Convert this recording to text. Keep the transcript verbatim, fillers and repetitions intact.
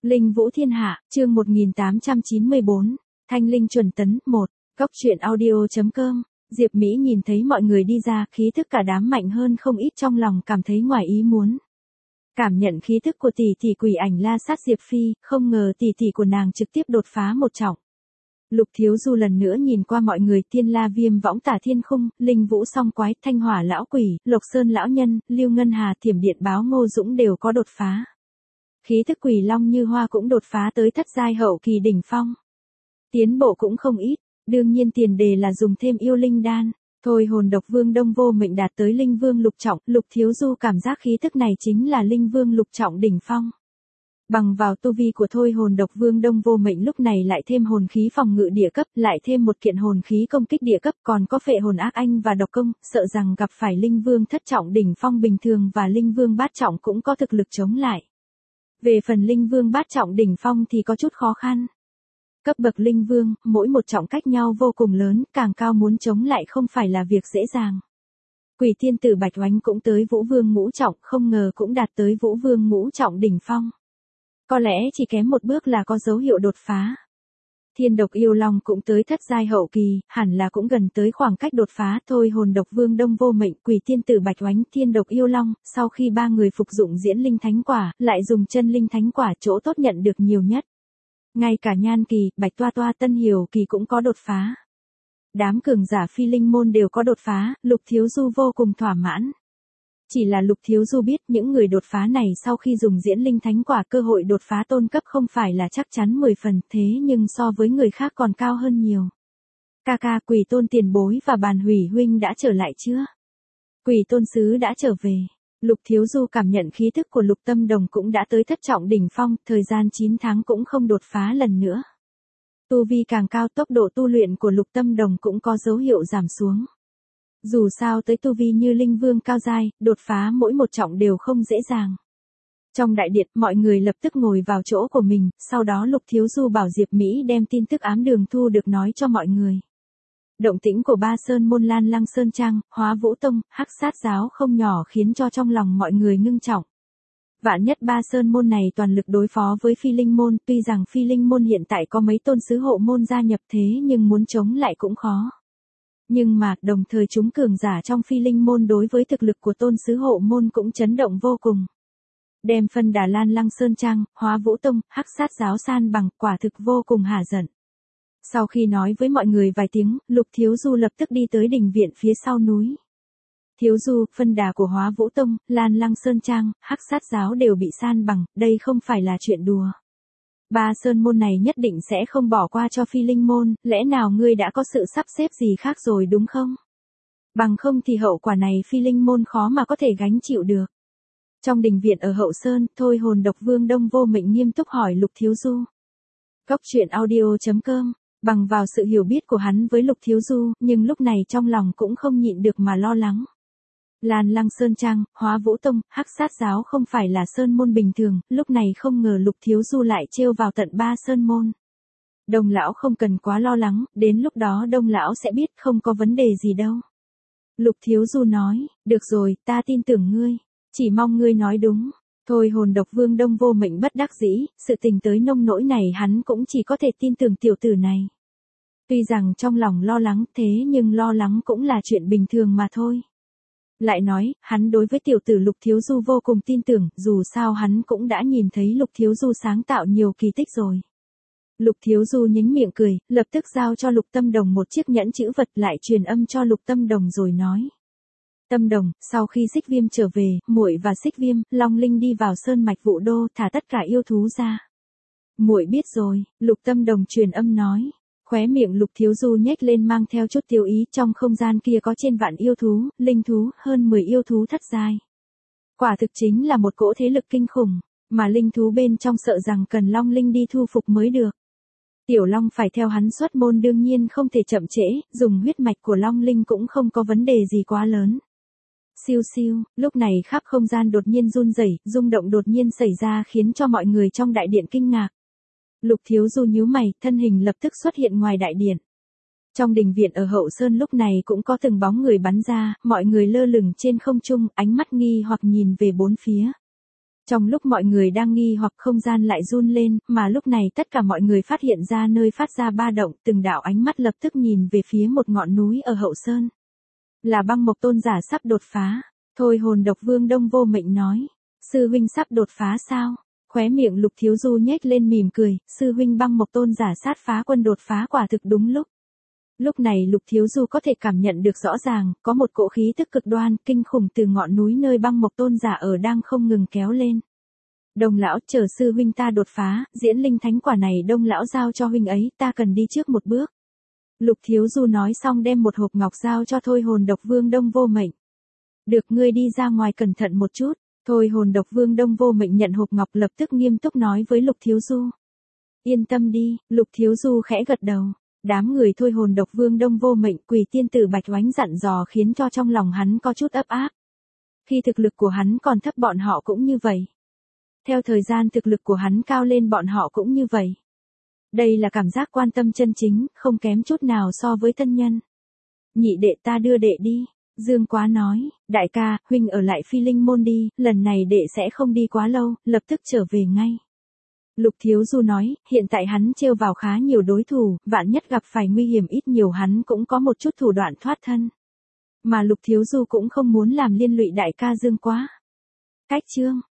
Linh Vũ Thiên Hạ, chương một nghìn tám trăm chín mươi bốn, Thanh Linh Chuẩn Tấn, một, Cốc truyện audio.com, Diệp Mỹ nhìn thấy mọi người đi ra, khí thức cả đám mạnh hơn không ít, trong lòng cảm thấy ngoài ý muốn. Cảm nhận khí thức của tỷ tỷ quỷ ảnh la sát Diệp Phi, không ngờ tỷ tỷ của nàng trực tiếp đột phá một trọng. Lục Thiếu Du lần nữa nhìn qua mọi người, Thiên La Viêm Võng Tả Thiên Khung, Linh Vũ Song Quái, Thanh Hỏa Lão Quỷ, Lộc Sơn Lão Nhân, Lưu Ngân Hà, Thiểm Điện Báo Ngô Dũng đều có đột phá. Khí thức Quỷ Long Như Hoa cũng đột phá tới thất giai hậu kỳ đỉnh phong. Tiến bộ cũng không ít, đương nhiên tiền đề là dùng thêm yêu linh đan. Thôi hồn độc vương Đông Vô Mệnh đạt tới linh vương lục trọng, Lục Thiếu Du cảm giác khí thức này chính là linh vương lục trọng đỉnh phong. Bằng vào tu vi của thôi hồn độc vương Đông Vô Mệnh lúc này lại thêm hồn khí phòng ngự địa cấp, lại thêm một kiện hồn khí công kích địa cấp, còn có phệ hồn ác anh và độc công, sợ rằng gặp phải linh vương thất trọng đỉnh phong bình thường và linh vương bát trọng cũng có thực lực chống lại. Về phần linh vương bát trọng đỉnh phong thì có chút khó khăn. Cấp bậc linh vương, mỗi một trọng cách nhau vô cùng lớn, càng cao muốn chống lại không phải là việc dễ dàng. Quỷ tiên tử Bạch Oánh cũng tới vũ vương ngũ trọng, không ngờ cũng đạt tới vũ vương ngũ trọng đỉnh phong. Có lẽ chỉ kém một bước là có dấu hiệu đột phá. Thiên độc yêu long cũng tới thất giai hậu kỳ, hẳn là cũng gần tới khoảng cách đột phá. Thôi hồn độc vương Đông Vô Mệnh, quỷ tiên tử Bạch Oánh, thiên độc yêu long, sau khi ba người phục dụng diễn linh thánh quả, lại dùng chân linh thánh quả, chỗ tốt nhận được nhiều nhất. Ngay cả Nhan Kỳ, Bạch Toa Toa, Tân Hiểu Kỳ cũng có đột phá. Đám cường giả phi linh môn đều có đột phá, Lục Thiếu Du vô cùng thỏa mãn. Chỉ là Lục Thiếu Du biết những người đột phá này sau khi dùng diễn linh thánh quả, cơ hội đột phá tôn cấp không phải là chắc chắn mười phần, thế nhưng so với người khác còn cao hơn nhiều. Ca ca, Quỷ Tôn tiền bối và Bàn Hủy huynh đã trở lại chưa? Quỷ Tôn sứ đã trở về. Lục Thiếu Du cảm nhận khí thức của Lục Tâm Đồng cũng đã tới thất trọng đỉnh phong, thời gian chín tháng cũng không đột phá lần nữa. Tu vi càng cao, tốc độ tu luyện của Lục Tâm Đồng cũng có dấu hiệu giảm xuống. Dù sao tới tu vi như linh vương cao giai, đột phá mỗi một trọng đều không dễ dàng. Trong đại điện, mọi người lập tức ngồi vào chỗ của mình, sau đó Lục Thiếu Du bảo Diệp Mỹ đem tin tức ám đường thu được nói cho mọi người. Động tĩnh của Ba Sơn môn, Lan Lăng Sơn Trang, Hóa Vũ Tông, Hắc Sát giáo không nhỏ khiến cho trong lòng mọi người ngưng trọng. Vạn nhất Ba Sơn môn này toàn lực đối phó với Phi Linh môn, tuy rằng Phi Linh môn hiện tại có mấy tôn sứ hộ môn gia nhập thế nhưng muốn chống lại cũng khó. Nhưng mà, đồng thời chúng cường giả trong Phi Linh môn đối với thực lực của tôn sứ hộ môn cũng chấn động vô cùng. Đem phân đà Lan Lăng Sơn Trang, Hóa Vũ Tông, Hắc Sát giáo san bằng, quả thực vô cùng hả giận. Sau khi nói với mọi người vài tiếng, Lục Thiếu Du lập tức đi tới đình viện phía sau núi. Thiếu Du, phân đà của Hóa Vũ Tông, Lan Lăng Sơn Trang, Hắc Sát giáo đều bị san bằng, đây không phải là chuyện đùa. Ba Sơn môn này nhất định sẽ không bỏ qua cho Phi Linh môn, lẽ nào ngươi đã có sự sắp xếp gì khác rồi đúng không? Bằng không thì hậu quả này Phi Linh môn khó mà có thể gánh chịu được. Trong đình viện ở Hậu Sơn, thôi hồn độc vương Đông Vô Mệnh nghiêm túc hỏi Lục Thiếu Du. Cốc truyện audio.com, bằng vào sự hiểu biết của hắn với Lục Thiếu Du, nhưng lúc này trong lòng cũng không nhịn được mà lo lắng. Lan Lăng Sơn Trang, Hóa Vũ Tông, Hắc Sát giáo không phải là sơn môn bình thường, lúc này không ngờ Lục Thiếu Du lại trêu vào tận ba sơn môn. Đông lão không cần quá lo lắng, đến lúc đó Đông lão sẽ biết không có vấn đề gì đâu. Lục Thiếu Du nói, được rồi, ta tin tưởng ngươi, chỉ mong ngươi nói đúng. Thôi hồn độc vương Đông Vô Mệnh bất đắc dĩ, sự tình tới nông nỗi này hắn cũng chỉ có thể tin tưởng tiểu tử này. Tuy rằng trong lòng lo lắng thế nhưng lo lắng cũng là chuyện bình thường mà thôi. Lại nói, hắn đối với tiểu tử Lục Thiếu Du vô cùng tin tưởng, dù sao hắn cũng đã nhìn thấy Lục Thiếu Du sáng tạo nhiều kỳ tích rồi. Lục Thiếu Du nhếch miệng cười, lập tức giao cho Lục Tâm Đồng một chiếc nhẫn chữ vật, lại truyền âm cho Lục Tâm Đồng rồi nói. Tâm Đồng, sau khi Xích Viêm trở về, muội và Xích Viêm, Long Linh đi vào sơn mạch Vũ Đô, thả tất cả yêu thú ra. Muội biết rồi, Lục Tâm Đồng truyền âm nói. Khóe miệng Lục Thiếu Du nhếch lên mang theo chút tiêu ý, trong không gian kia có trên vạn yêu thú, linh thú, hơn mười yêu thú thất giai. Quả thực chính là một cỗ thế lực kinh khủng, mà linh thú bên trong sợ rằng cần Long Linh đi thu phục mới được. Tiểu Long phải theo hắn xuất môn đương nhiên không thể chậm trễ, dùng huyết mạch của Long Linh cũng không có vấn đề gì quá lớn. Siêu siêu, lúc này khắp không gian đột nhiên run rẩy, rung động đột nhiên xảy ra khiến cho mọi người trong đại điện kinh ngạc. Lục Thiếu Du nhíu mày, thân hình lập tức xuất hiện ngoài đại điện. Trong đình viện ở Hậu Sơn lúc này cũng có từng bóng người bắn ra, mọi người lơ lửng trên không trung, ánh mắt nghi hoặc nhìn về bốn phía. Trong lúc mọi người đang nghi hoặc không gian lại run lên, mà lúc này tất cả mọi người phát hiện ra nơi phát ra ba động, từng đạo ánh mắt lập tức nhìn về phía một ngọn núi ở hậu sơn. Là Băng Mộc tôn giả sắp đột phá. Thôi Hồn Độc Vương Đông Vô Mệnh nói. Sư huynh sắp đột phá sao? Khóe miệng Lục Thiếu Du nhếch lên mỉm cười, sư huynh Băng Mộc tôn giả sát phá quân đột phá quả thực đúng lúc. Lúc này Lục Thiếu Du có thể cảm nhận được rõ ràng, có một cỗ khí tức cực đoan, kinh khủng từ ngọn núi nơi Băng Mộc tôn giả ở đang không ngừng kéo lên. Đông lão, chờ sư huynh ta đột phá, diễn linh thánh quả này Đông lão giao cho huynh ấy, ta cần đi trước một bước. Lục Thiếu Du nói xong đem một hộp ngọc giao cho Thôi Hồn Độc Vương Đông Vô Mệnh. Được, ngươi đi ra ngoài cẩn thận một chút. Thôi Hồn Độc Vương Đông Vô Mệnh nhận hộp ngọc lập tức nghiêm túc nói với Lục Thiếu Du. Yên tâm đi, Lục Thiếu Du khẽ gật đầu. Đám người Thôi Hồn Độc Vương Đông Vô Mệnh Quỷ tiên tử Bạch Oánh dặn dò khiến cho trong lòng hắn có chút ấp áp. Khi thực lực của hắn còn thấp bọn họ cũng như vậy. Theo thời gian thực lực của hắn cao lên bọn họ cũng như vậy. Đây là cảm giác quan tâm chân chính, không kém chút nào so với thân nhân. Nhị đệ ta đưa đệ đi. Dương Quá nói, đại ca, huynh ở lại Phi Linh môn đi, lần này đệ sẽ không đi quá lâu, lập tức trở về ngay. Lục Thiếu Du nói, hiện tại hắn trêu vào khá nhiều đối thủ, vạn nhất gặp phải nguy hiểm ít nhiều hắn cũng có một chút thủ đoạn thoát thân. Mà Lục Thiếu Du cũng không muốn làm liên lụy đại ca Dương Quá. Cách chương